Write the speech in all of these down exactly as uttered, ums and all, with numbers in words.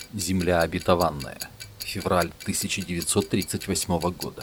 Земля обетованная. Февраль тысяча девятьсот тридцать восьмого года.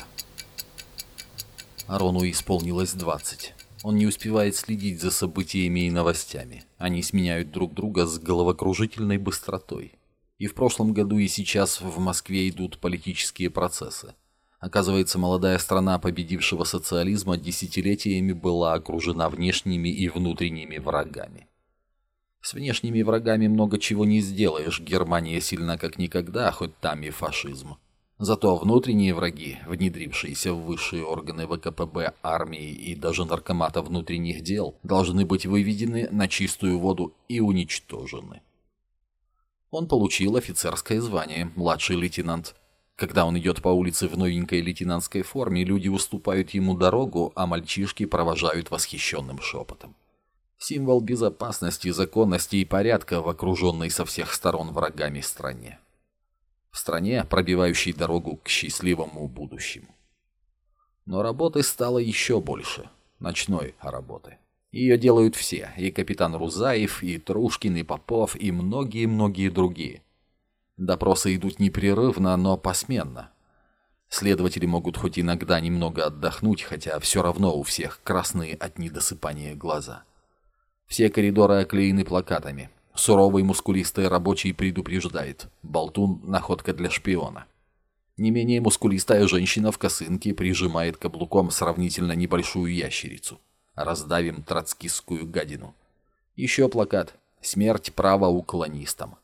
Арону исполнилось двадцать. Он не успевает следить за событиями и новостями. Они сменяют друг друга с головокружительной быстротой. И в прошлом году, и сейчас в Москве идут политические процессы. Оказывается, молодая страна победившего социализма десятилетиями была окружена внешними и внутренними врагами. С внешними врагами много чего не сделаешь, Германия сильна как никогда, хоть там и фашизм. Зато внутренние враги, внедрившиеся в высшие органы ВКПБ, армии и даже наркомата внутренних дел, должны быть выведены на чистую воду и уничтожены. Он получил офицерское звание, младший лейтенант. Когда он идет по улице в новенькой лейтенантской форме, люди уступают ему дорогу, а мальчишки провожают восхищенным шепотом. Символ безопасности, законности и порядка в окруженной со всех сторон врагами стране. В стране, пробивающей дорогу к счастливому будущему. Но работы стало еще больше. Ночной работы. Ее делают все. И капитан Рузаев, и Трушкин, и Попов, и многие-многие другие. Допросы идут непрерывно, но посменно. Следователи могут хоть иногда немного отдохнуть, хотя все равно у всех красные от недосыпания глаза. Все коридоры оклеены плакатами. Суровый мускулистый рабочий предупреждает. Болтун – находка для шпиона. Не менее мускулистая женщина в косынке прижимает каблуком сравнительно небольшую ящерицу. Раздавим троцкистскую гадину. Еще плакат. Смерть правоуклонистам.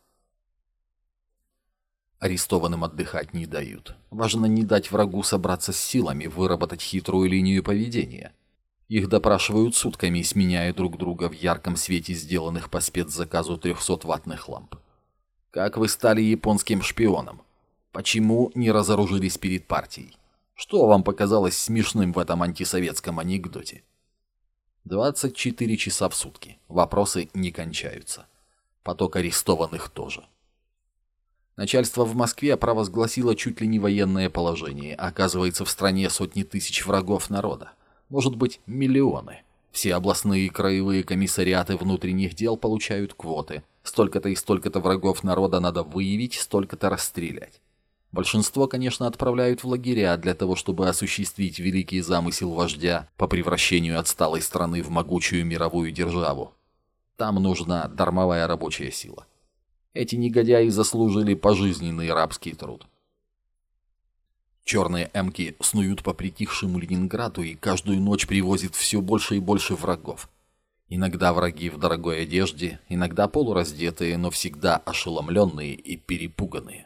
Арестованным отдыхать не дают. Важно не дать врагу собраться с силами, выработать хитрую линию поведения. Их допрашивают сутками, сменяя друг друга в ярком свете сделанных по спецзаказу трехсотваттных ламп. Как вы стали японским шпионом? Почему не разоружились перед партией? Что вам показалось смешным в этом антисоветском анекдоте? двадцать четыре часа в сутки. Вопросы не кончаются. Поток арестованных тоже. Начальство в Москве провозгласило чуть ли не военное положение. Оказывается, в стране сотни тысяч врагов народа. Может быть, миллионы. Все областные и краевые комиссариаты внутренних дел получают квоты. Столько-то и столько-то врагов народа надо выявить, столько-то расстрелять. Большинство, конечно, отправляют в лагеря для того, чтобы осуществить великий замысел вождя по превращению отсталой страны в могучую мировую державу. Там нужна дармовая рабочая сила. Эти негодяи заслужили пожизненный рабский труд. Черные эмки снуют по притихшему Ленинграду и каждую ночь привозят все больше и больше врагов. Иногда враги в дорогой одежде, иногда полураздетые, но всегда ошеломленные и перепуганные.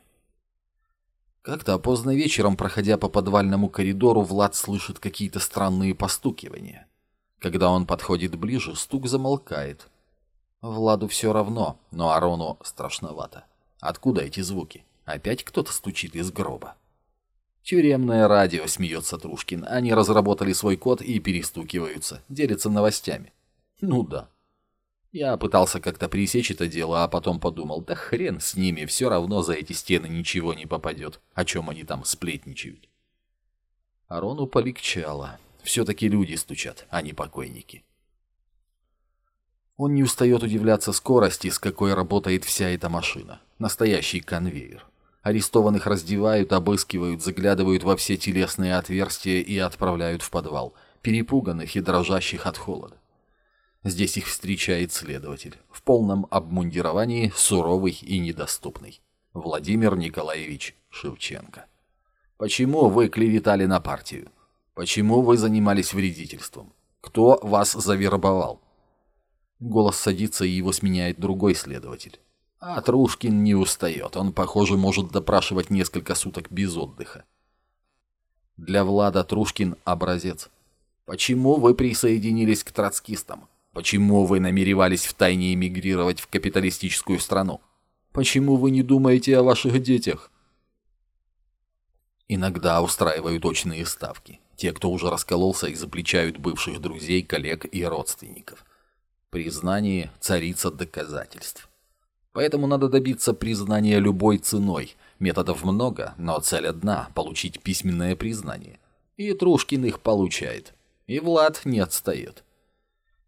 Как-то поздно вечером, проходя по подвальному коридору, Влад слышит какие-то странные постукивания. Когда он подходит ближе, стук замолкает. Владу все равно, но Арону страшновато. Откуда эти звуки? Опять кто-то стучит из гроба. Тюремное радио, смеется Трушкин. Они разработали свой код и перестукиваются, делятся новостями. Ну да. Я пытался как-то пресечь это дело, а потом подумал, да хрен с ними, все равно за эти стены ничего не попадет, о чем они там сплетничают. Арону полегчало. Все-таки люди стучат, а не покойники. Он не устает удивляться скорости, с какой работает вся эта машина. Настоящий конвейер. Арестованных раздевают, обыскивают, заглядывают во все телесные отверстия и отправляют в подвал, перепуганных и дрожащих от холода. Здесь их встречает следователь, в полном обмундировании, суровый и недоступный. Владимир Николаевич Шевченко. Почему вы клеветали на партию? Почему вы занимались вредительством? Кто вас завербовал? Голос садится, и его сменяет другой следователь. А Трушкин не устает, он, похоже, может допрашивать несколько суток без отдыха. Для Влада Трушкин образец. Почему вы присоединились к троцкистам? Почему вы намеревались втайне эмигрировать в капиталистическую страну? Почему вы не думаете о ваших детях? Иногда устраивают очные ставки. Те, кто уже раскололся, изобличают бывших друзей, коллег и родственников. Признание – царица доказательств. Поэтому надо добиться признания любой ценой. Методов много, но цель одна – получить письменное признание. И Трушкин их получает. И Влад не отстает.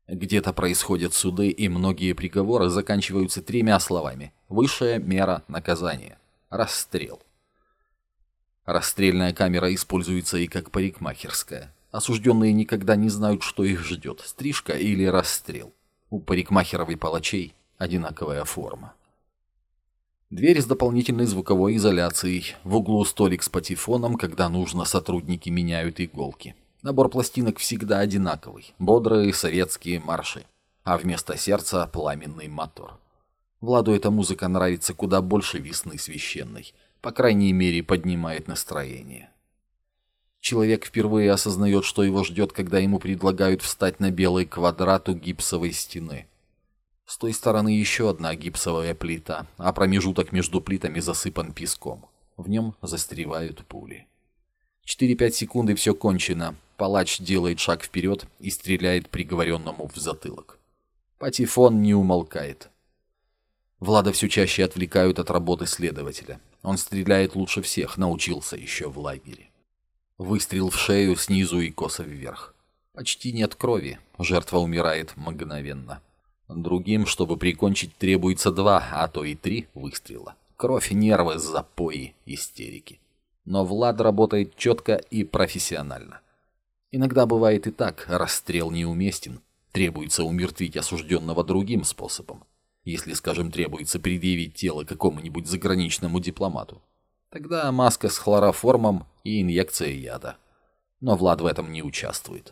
Где-то происходят суды, и многие приговоры заканчиваются тремя словами: высшая мера наказания – расстрел. Расстрельная камера используется и как парикмахерская. Осужденные никогда не знают, что их ждет – стрижка или расстрел. У парикмахеров и палачей одинаковая форма. Дверь с дополнительной звуковой изоляцией, в углу столик с патефоном, когда нужно, сотрудники меняют иголки. Набор пластинок всегда одинаковый, бодрые советские марши, а вместо сердца пламенный мотор. Владу эта музыка нравится куда больше весны священной, по крайней мере поднимает настроение. Человек впервые осознает, что его ждет, когда ему предлагают встать на белый квадрат у гипсовой стены. С той стороны еще одна гипсовая плита, а промежуток между плитами засыпан песком. В нем застревают пули. четыре-пять секунд и все кончено. Палач делает шаг вперед и стреляет приговоренному в затылок. Патефон не умолкает. Влада все чаще отвлекают от работы следователя. Он стреляет лучше всех, научился еще в лагере. Выстрел в шею снизу и косо вверх. Почти нет крови, жертва умирает мгновенно. Другим, чтобы прикончить, требуется два, а то и три выстрела. Кровь, нервы, запои, истерики. Но Влад работает четко и профессионально. Иногда бывает и так, расстрел неуместен. Требуется умертвить осужденного другим способом. Если, скажем, требуется предъявить тело какому-нибудь заграничному дипломату. Тогда маска с хлороформом и инъекция яда. Но Влад в этом не участвует.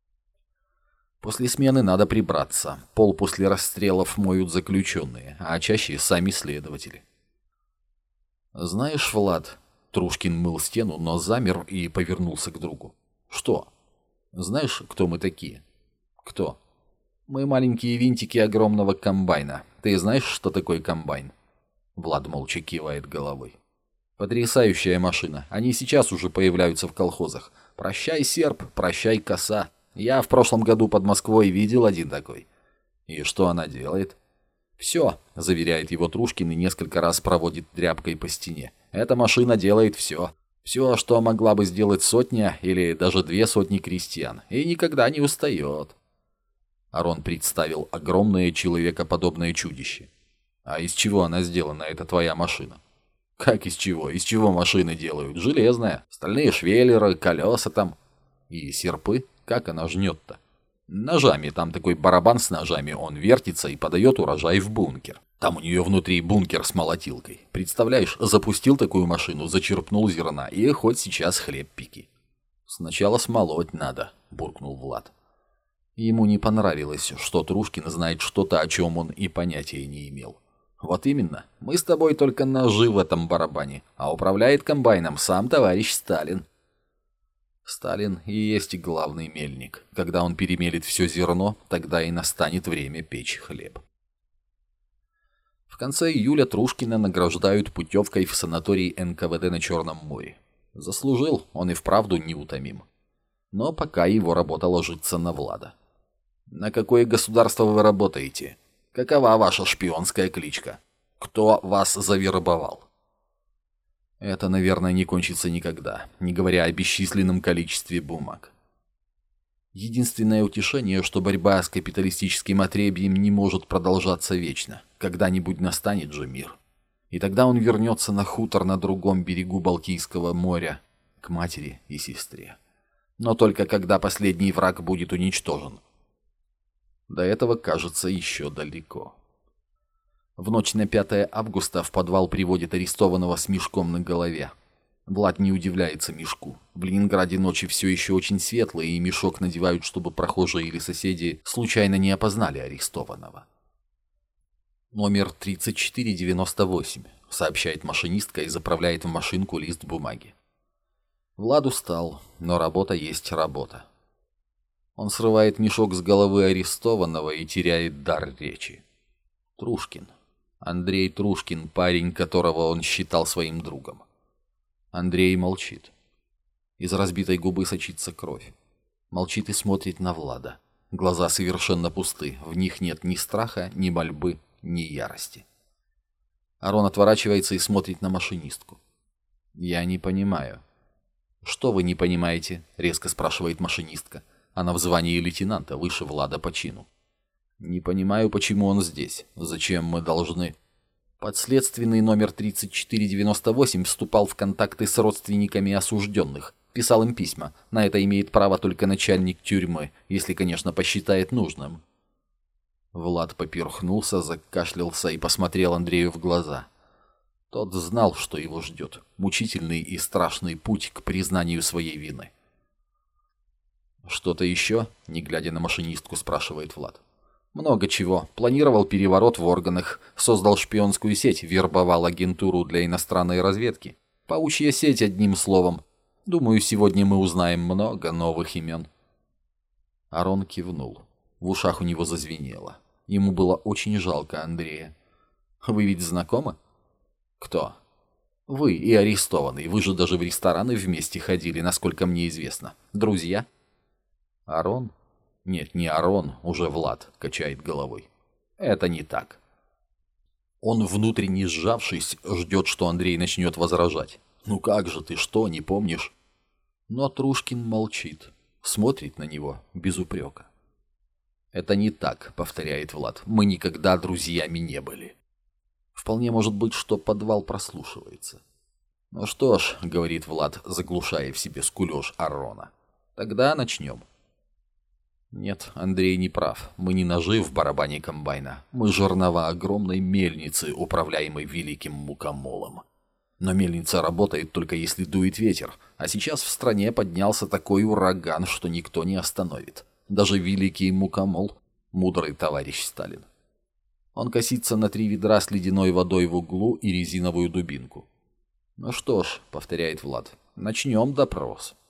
После смены надо прибраться. Пол после расстрелов моют заключенные, а чаще сами следователи. «Знаешь, Влад...» Трушкин мыл стену, но замер и повернулся к другу. «Что? Знаешь, кто мы такие?» «Кто?» «Мы маленькие винтики огромного комбайна. Ты знаешь, что такое комбайн?» Влад молча кивает головой. «Потрясающая машина. Они сейчас уже появляются в колхозах. Прощай, серп, прощай, коса. Я в прошлом году под Москвой видел один такой». «И что она делает?» «Все», — заверяет его Трушкин и несколько раз проводит тряпкой по стене. «Эта машина делает все. Все, что могла бы сделать сотня или даже две сотни крестьян. И никогда не устает». Арон представил огромное человекоподобное чудище. «А из чего она сделана, эта твоя машина?» «Как из чего? Из чего машины делают? Железная. Стальные швеллеры, колеса там. И серпы. Как она жнет-то?» «Ножами. Там такой барабан с ножами. Он вертится и подает урожай в бункер. Там у нее внутри бункер с молотилкой. Представляешь, запустил такую машину, зачерпнул зерна, и хоть сейчас хлеб пеки». «Сначала смолоть надо», — буркнул Влад. Ему не понравилось, что Трушкин знает что-то, о чем он и понятия не имел. «Вот именно. Мы с тобой только ножи в этом барабане, а управляет комбайном сам товарищ Сталин». Сталин и есть главный мельник. Когда он перемелит все зерно, тогда и настанет время печь хлеб. В конце июля Трушкина награждают путевкой в санаторий эн ка вэ дэ на Черном море. Заслужил, он и вправду неутомим. Но пока его работа ложится на Влада. «На какое государство вы работаете? Какова ваша шпионская кличка? Кто вас завербовал?» Это, наверное, не кончится никогда, не говоря о бесчисленном количестве бумаг. Единственное утешение, что борьба с капиталистическим отребьем не может продолжаться вечно. Когда-нибудь настанет же мир. И тогда он вернется на хутор на другом берегу Балтийского моря, к матери и сестре. Но только когда последний враг будет уничтожен. До этого, кажется, еще далеко. В ночь на пятое августа в подвал приводят арестованного с мешком на голове. Влад не удивляется мешку. В Ленинграде ночи все еще очень светлые, и мешок надевают, чтобы прохожие или соседи случайно не опознали арестованного. «Номер тридцать четыре девяносто восемь», — сообщает машинистка и заправляет в машинку лист бумаги. Влад устал, но работа есть работа. Он срывает мешок с головы арестованного и теряет дар речи. Трушкин. Андрей Трушкин, парень, которого он считал своим другом. Андрей молчит. Из разбитой губы сочится кровь. Молчит и смотрит на Влада. Глаза совершенно пусты, в них нет ни страха, ни мольбы, ни ярости. Арон отворачивается и смотрит на машинистку. «Я не понимаю». «Что вы не понимаете?» — резко спрашивает машинистка. Она в звании лейтенанта, выше Влада по чину. Не понимаю, почему он здесь. Зачем мы должны... Подследственный номер тридцать четыре девяносто восемь вступал в контакты с родственниками осужденных. Писал им письма. На это имеет право только начальник тюрьмы, если, конечно, посчитает нужным. Влад поперхнулся, закашлялся и посмотрел Андрею в глаза. Тот знал, что его ждет. Мучительный и страшный путь к признанию своей вины. «Что-то еще?» — не глядя на машинистку, спрашивает Влад. «Много чего. Планировал переворот в органах, создал шпионскую сеть, вербовал агентуру для иностранной разведки. Паучья сеть, одним словом. Думаю, сегодня мы узнаем много новых имен». Арон кивнул. В ушах у него зазвенело. Ему было очень жалко Андрея. «Вы ведь знакомы?» «Кто?» «Вы и арестованный. Вы же даже в рестораны вместе ходили, насколько мне известно. Друзья?» «Арон?» «Нет, не Арон, уже Влад», — качает головой. «Это не так». Он, внутренне сжавшись, ждет, что Андрей начнет возражать. «Ну как же ты, что, не помнишь?» Но Трушкин молчит, смотрит на него без упрека. «Это не так», — повторяет Влад. «Мы никогда друзьями не были». Вполне может быть, что подвал прослушивается. «Ну что ж», — говорит Влад, заглушая в себе скулёж Арона. «Тогда начнем». Нет, Андрей не прав. Мы не ножи в барабане комбайна. Мы жернова огромной мельницы, управляемой великим мукомолом. Но мельница работает только если дует ветер. А сейчас в стране поднялся такой ураган, что никто не остановит. Даже великий мукомол, мудрый товарищ Сталин. Он косится на три ведра с ледяной водой в углу и резиновую дубинку. «Ну что ж», — повторяет Влад, — «начнем допрос».